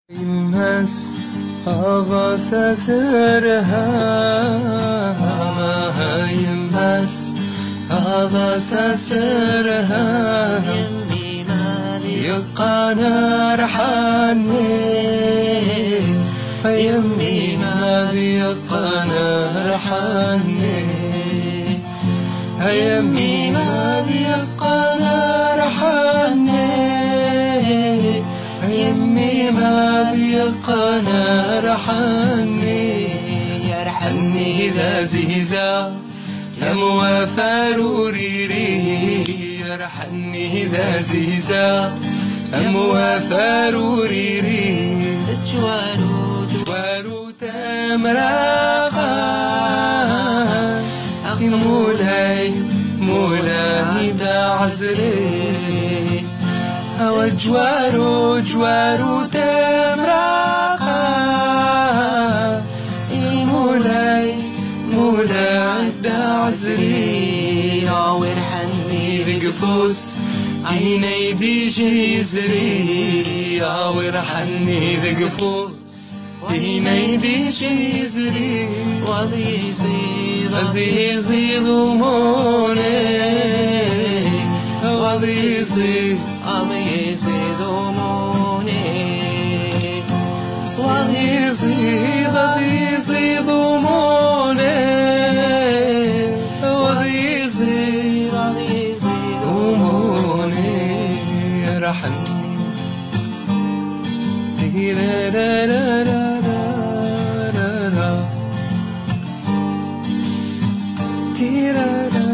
يمس أغاس سرها ما يمس أغاس سرها يقانا رحاني يمي ماذي يقانا رحاني يمي ماذي يقانا رحاني يمي ماذي يقانا رحاني يرحني ذا زيزا يموى فاروريري يرحني ذا زيزا يموى فاروريري جوارو تمراخا مولاي دا عزري هوا جوارو تمراخا مولاي دا عزري ويرحني ذقفوس عيني دي جيزري ويرحني ذقفوس عيني دي جيزري وذي يزيد ضموني وذي يزيد ضموني وذي يزيد ضموني وذي يزيد ضموني يرحمني لا لا لا لا لا لا لا